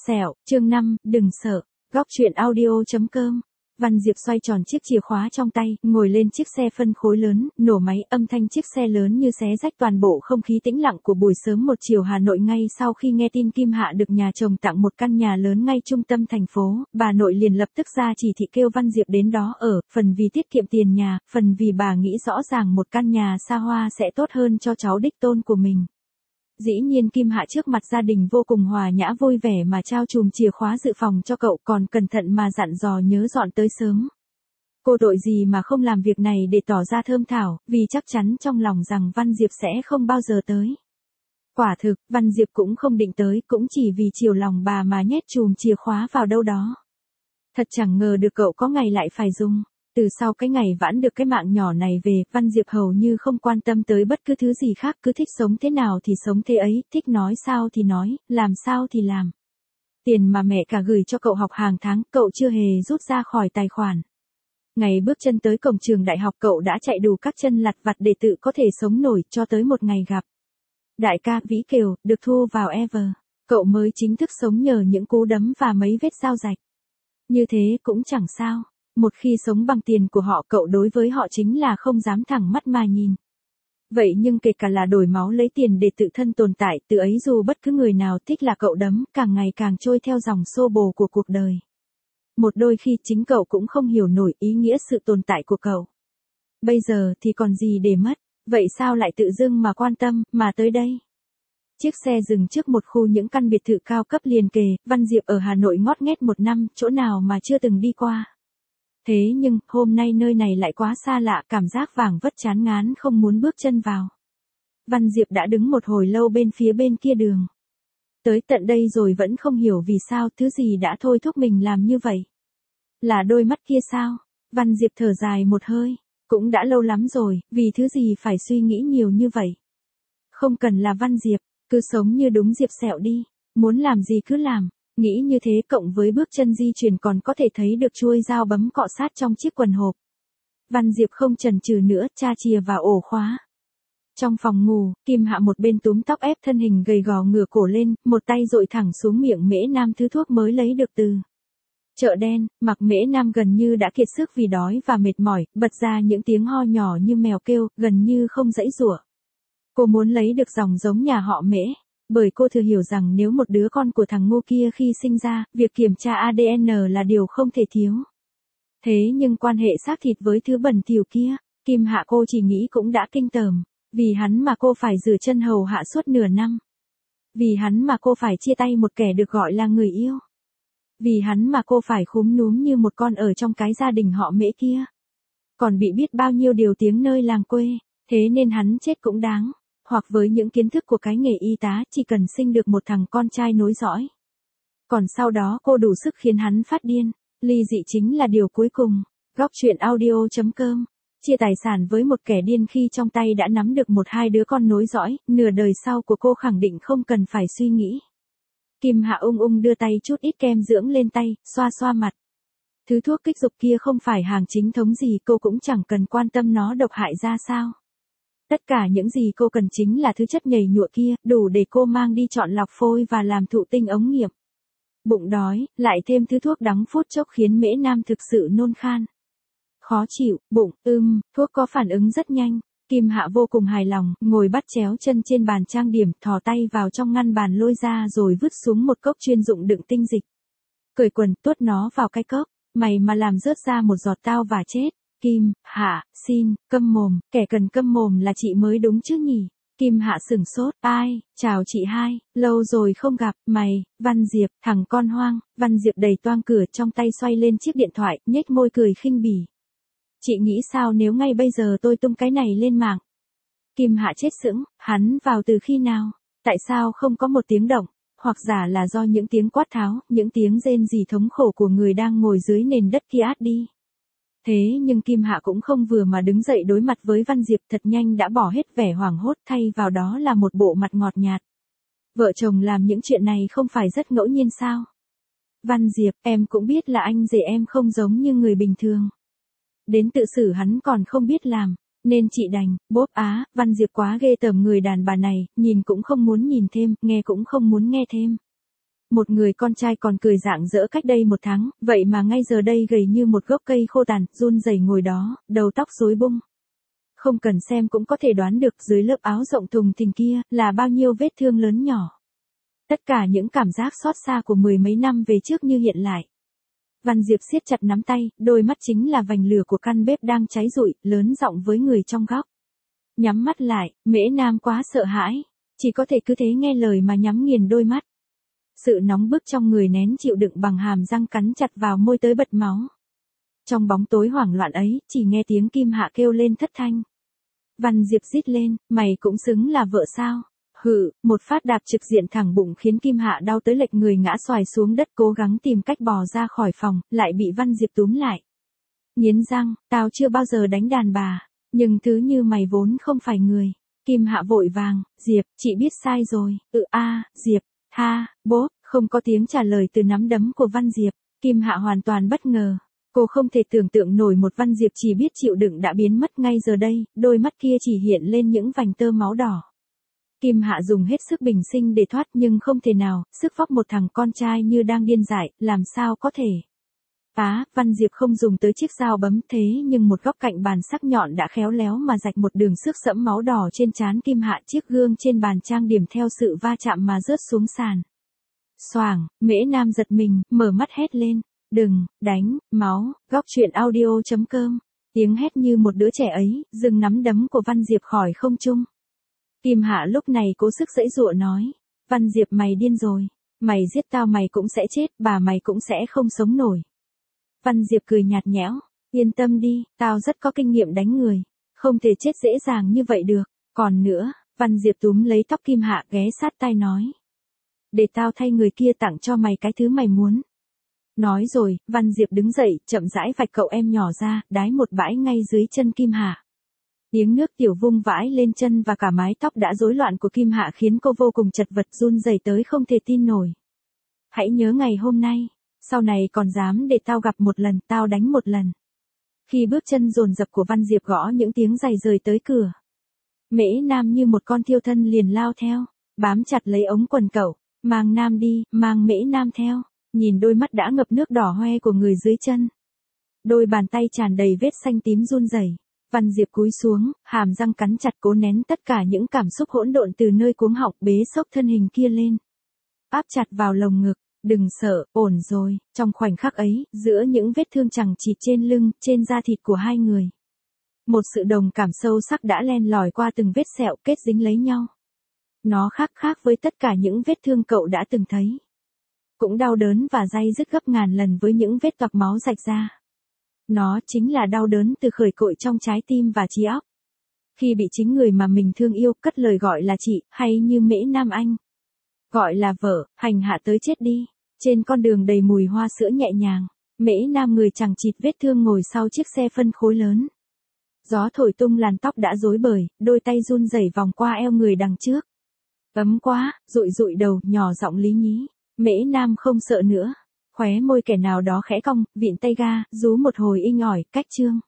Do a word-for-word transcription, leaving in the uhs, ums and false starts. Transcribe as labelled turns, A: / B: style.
A: Sẹo, chương năm, đừng sợ. Góc truyện audio chấm com. Văn Diệp xoay tròn chiếc chìa khóa trong tay, ngồi lên chiếc xe phân khối lớn, nổ máy, âm thanh chiếc xe lớn như xé rách toàn bộ không khí tĩnh lặng của buổi sớm một chiều Hà Nội. Ngay sau khi nghe tin Kim Hạ được nhà chồng tặng một căn nhà lớn ngay trung tâm thành phố, bà nội liền lập tức ra chỉ thị kêu Văn Diệp đến đó ở, phần vì tiết kiệm tiền nhà, phần vì bà nghĩ rõ ràng một căn nhà xa hoa sẽ tốt hơn cho cháu đích tôn của mình. Dĩ nhiên Kim Hạ trước mặt gia đình vô cùng hòa nhã vui vẻ mà trao chùm chìa khóa dự phòng cho cậu, còn cẩn thận mà dặn dò nhớ dọn tới sớm. Cô đội gì mà không làm việc này để tỏ ra thơm thảo, vì chắc chắn trong lòng rằng Văn Diệp sẽ không bao giờ tới. Quả thực, Văn Diệp cũng không định tới, cũng chỉ vì chiều lòng bà mà nhét chùm chìa khóa vào đâu đó. Thật chẳng ngờ được cậu có ngày lại phải dùng. Từ sau cái ngày vãn được cái mạng nhỏ này về, Văn Diệp hầu như không quan tâm tới bất cứ thứ gì khác, cứ thích sống thế nào thì sống thế ấy, thích nói sao thì nói, làm sao thì làm. Tiền mà mẹ cả gửi cho cậu học hàng tháng, cậu chưa hề rút ra khỏi tài khoản. Ngày bước chân tới cổng trường đại học cậu đã chạy đủ các chân lặt vặt để tự có thể sống nổi, cho tới một ngày gặp đại ca Vĩ Kiều, được thu vào Ever. Cậu mới chính thức sống nhờ những cú đấm và mấy vết dao rạch. Như thế cũng chẳng sao. Một khi sống bằng tiền của họ, cậu đối với họ chính là không dám thẳng mắt mà nhìn. Vậy nhưng kể cả là đổi máu lấy tiền để tự thân tồn tại, từ ấy dù bất cứ người nào thích là cậu đấm, càng ngày càng trôi theo dòng xô bồ của cuộc đời. Một đôi khi chính cậu cũng không hiểu nổi ý nghĩa sự tồn tại của cậu. Bây giờ thì còn gì để mất, vậy sao lại tự dưng mà quan tâm, mà tới đây? Chiếc xe dừng trước một khu những căn biệt thự cao cấp liền kề, Văn Diệp ở Hà Nội ngót nghét một năm, chỗ nào mà chưa từng đi qua. Thế nhưng, hôm nay nơi này lại quá xa lạ, cảm giác vảng vất chán ngán không muốn bước chân vào. Văn Diệp đã đứng một hồi lâu bên phía bên kia đường. Tới tận đây rồi vẫn không hiểu vì sao, thứ gì đã thôi thúc mình làm như vậy. Là đôi mắt kia sao? Văn Diệp thở dài một hơi. Cũng đã lâu lắm rồi, vì thứ gì phải suy nghĩ nhiều như vậy. Không cần là Văn Diệp, cứ sống như đúng Diệp Sẹo đi. Muốn làm gì cứ làm. Nghĩ như thế cộng với bước chân di chuyển còn có thể thấy được chuôi dao bấm cọ sát trong chiếc quần hộp. Văn Diệp không chần chừ nữa, tra chìa vào ổ khóa. Trong phòng ngủ, Kim Hạ một bên túm tóc ép thân hình gầy gò ngửa cổ lên, một tay dội thẳng xuống miệng Mễ Nam thứ thuốc mới lấy được từ chợ đen. Mặc Mễ Nam gần như đã kiệt sức vì đói và mệt mỏi, bật ra những tiếng ho nhỏ như mèo kêu, gần như không giãy giụa. Cô muốn lấy được dòng giống nhà họ Mễ. Bởi cô thừa hiểu rằng nếu một đứa con của thằng ngu kia khi sinh ra, việc kiểm tra a đê en là điều không thể thiếu. Thế nhưng quan hệ xác thịt với thứ bẩn thỉu kia, Kim Hạ cô chỉ nghĩ cũng đã kinh tởm. Vì hắn mà cô phải rửa chân hầu hạ suốt nửa năm. Vì hắn mà cô phải chia tay một kẻ được gọi là người yêu. Vì hắn mà cô phải khúm núm như một con ở trong cái gia đình họ Mễ kia. Còn bị biết bao nhiêu điều tiếng nơi làng quê, thế nên hắn chết cũng đáng. Hoặc với những kiến thức của cái nghề y tá, chỉ cần sinh được một thằng con trai nối dõi. Còn sau đó cô đủ sức khiến hắn phát điên. Ly dị chính là điều cuối cùng. Góc truyện audio chấm com. Chia tài sản với một kẻ điên khi trong tay đã nắm được một hai đứa con nối dõi, nửa đời sau của cô khẳng định không cần phải suy nghĩ. Kim Hạ ung ung đưa tay chút ít kem dưỡng lên tay, xoa xoa mặt. Thứ thuốc kích dục kia không phải hàng chính thống gì, cô cũng chẳng cần quan tâm nó độc hại ra sao. Tất cả những gì cô cần chính là thứ chất nhầy nhụa kia, đủ để cô mang đi chọn lọc phôi và làm thụ tinh ống nghiệm. Bụng đói, lại thêm thứ thuốc đắng phút chốc khiến Mễ Nam thực sự nôn khan. Khó chịu, bụng, ưm, thuốc có phản ứng rất nhanh. Kim Hạ vô cùng hài lòng, ngồi bắt chéo chân trên bàn trang điểm, thò tay vào trong ngăn bàn lôi ra rồi vứt xuống một cốc chuyên dụng đựng tinh dịch. Cởi quần, tuốt nó vào cái cốc, mày mà làm rớt ra một giọt tao và chết. Kim Hạ, xin, câm mồm, kẻ cần câm mồm là chị mới đúng chứ nhỉ? Kim Hạ sửng sốt, ai, chào chị hai, lâu rồi không gặp, mày, Văn Diệp, thằng con hoang. Văn Diệp đẩy toang cửa trong tay xoay lên chiếc điện thoại, nhếch môi cười khinh bỉ. Chị nghĩ sao nếu ngay bây giờ tôi tung cái này lên mạng? Kim Hạ chết sững, hắn vào từ khi nào? Tại sao không có một tiếng động? Hoặc giả là do những tiếng quát tháo, những tiếng rên rỉ thống khổ của người đang ngồi dưới nền đất kia át đi. Thế nhưng Kim Hạ cũng không vừa mà đứng dậy đối mặt với Văn Diệp, thật nhanh đã bỏ hết vẻ hoảng hốt, thay vào đó là một bộ mặt ngọt nhạt. Vợ chồng làm những chuyện này không phải rất ngẫu nhiên sao? Văn Diệp, em cũng biết là anh rể em không giống như người bình thường. Đến tự xử hắn còn không biết làm, nên chị đành, bốp á. Văn Diệp quá ghê tởm người đàn bà này, nhìn cũng không muốn nhìn thêm, nghe cũng không muốn nghe thêm. Một người con trai còn cười rạng rỡ cách đây một tháng, vậy mà ngay giờ đây gầy như một gốc cây khô tàn, run rẩy ngồi đó, đầu tóc rối bung. Không cần xem cũng có thể đoán được dưới lớp áo rộng thùng thình kia, là bao nhiêu vết thương lớn nhỏ. Tất cả những cảm giác xót xa của mười mấy năm về trước như hiện lại. Văn Diệp siết chặt nắm tay, đôi mắt chính là vành lửa của căn bếp đang cháy rụi, lớn giọng với người trong góc. Nhắm mắt lại, Mễ Nam quá sợ hãi, chỉ có thể cứ thế nghe lời mà nhắm nghiền đôi mắt. Sự nóng bức trong người nén chịu đựng bằng hàm răng cắn chặt vào môi tới bật máu. Trong bóng tối hoảng loạn ấy, chỉ nghe tiếng Kim Hạ kêu lên thất thanh. Văn Diệp rít lên, mày cũng xứng là vợ sao? Hừ, một phát đạp trực diện thẳng bụng khiến Kim Hạ đau tới lệch người ngã xoài xuống đất cố gắng tìm cách bò ra khỏi phòng, lại bị Văn Diệp túm lại. Nghiến răng, tao chưa bao giờ đánh đàn bà, nhưng thứ như mày vốn không phải người. Kim Hạ vội vàng, Diệp, chị biết sai rồi, ừ a, à, Diệp, tha, bố, không có tiếng trả lời từ nắm đấm của Văn Diệp. Kim Hạ hoàn toàn bất ngờ. Cô không thể tưởng tượng nổi một Văn Diệp chỉ biết chịu đựng đã biến mất ngay giờ đây, đôi mắt kia chỉ hiện lên những vành tơ máu đỏ. Kim Hạ dùng hết sức bình sinh để thoát nhưng không thể nào, sức vóc một thằng con trai như đang điên dại, làm sao có thể. Á, Văn Diệp không dùng tới chiếc dao bấm thế nhưng một góc cạnh bàn sắc nhọn đã khéo léo mà rạch một đường xước sẫm máu đỏ trên trán Kim Hạ, chiếc gương trên bàn trang điểm theo sự va chạm mà rớt xuống sàn. Xoàng, Mễ Nam giật mình, mở mắt hét lên. Đừng, đánh, máu, góc truyện audio chấm com. Tiếng hét như một đứa trẻ ấy, dừng nắm đấm của Văn Diệp khỏi không trung. Kim Hạ lúc này cố sức giãy giụa nói. Văn Diệp mày điên rồi. Mày giết tao mày cũng sẽ chết, bà mày cũng sẽ không sống nổi. Văn Diệp cười nhạt nhẽo. Yên tâm đi, tao rất có kinh nghiệm đánh người. Không thể chết dễ dàng như vậy được. Còn nữa, Văn Diệp túm lấy tóc Kim Hạ ghé sát tai nói. Để tao thay người kia tặng cho mày cái thứ mày muốn. Nói rồi, Văn Diệp đứng dậy, chậm rãi vạch cậu em nhỏ ra, đái một bãi ngay dưới chân Kim Hạ. Tiếng nước tiểu vung vãi lên chân và cả mái tóc đã rối loạn của Kim Hạ khiến cô vô cùng chật vật run rẩy tới không thể tin nổi. Hãy nhớ ngày hôm nay, sau này còn dám để tao gặp một lần, tao đánh một lần. Khi bước chân dồn dập của Văn Diệp gõ những tiếng giày rời tới cửa. Mễ Nam như một con thiêu thân liền lao theo, bám chặt lấy ống quần cậu, mang Nam đi, mang Mễ Nam theo. Nhìn đôi mắt đã ngập nước đỏ hoe của người dưới chân. Đôi bàn tay tràn đầy vết xanh tím run rẩy. Văn Diệp cúi xuống, hàm răng cắn chặt cố nén tất cả những cảm xúc hỗn độn từ nơi cuống họng bế xốc thân hình kia lên. Áp chặt vào lồng ngực, đừng sợ, ổn rồi. Trong khoảnh khắc ấy, giữa những vết thương chằng chịt trên lưng, trên da thịt của hai người. Một sự đồng cảm sâu sắc đã len lỏi qua từng vết sẹo kết dính lấy nhau. Nó khác khác với tất cả những vết thương cậu đã từng thấy. Cũng đau đớn và day dứt gấp ngàn lần với những vết toạc máu rạch ra. Nó chính là đau đớn từ khởi cội trong trái tim và trí óc. Khi bị chính người mà mình thương yêu cất lời gọi là chị, hay như Mễ Nam Anh. Gọi là vợ, hành hạ tới chết đi. Trên con đường đầy mùi hoa sữa nhẹ nhàng, Mễ Nam người chẳng chịt vết thương ngồi sau chiếc xe phân khối lớn. Gió thổi tung làn tóc đã rối bời, đôi tay run rẩy vòng qua eo người đằng trước. Ấm quá, rụi rụi đầu, nhỏ giọng lý nhí. Mễ Nam không sợ nữa. Khóe môi kẻ nào đó khẽ cong, vịn tay ga, rú một hồi inh ỏi, cách chương.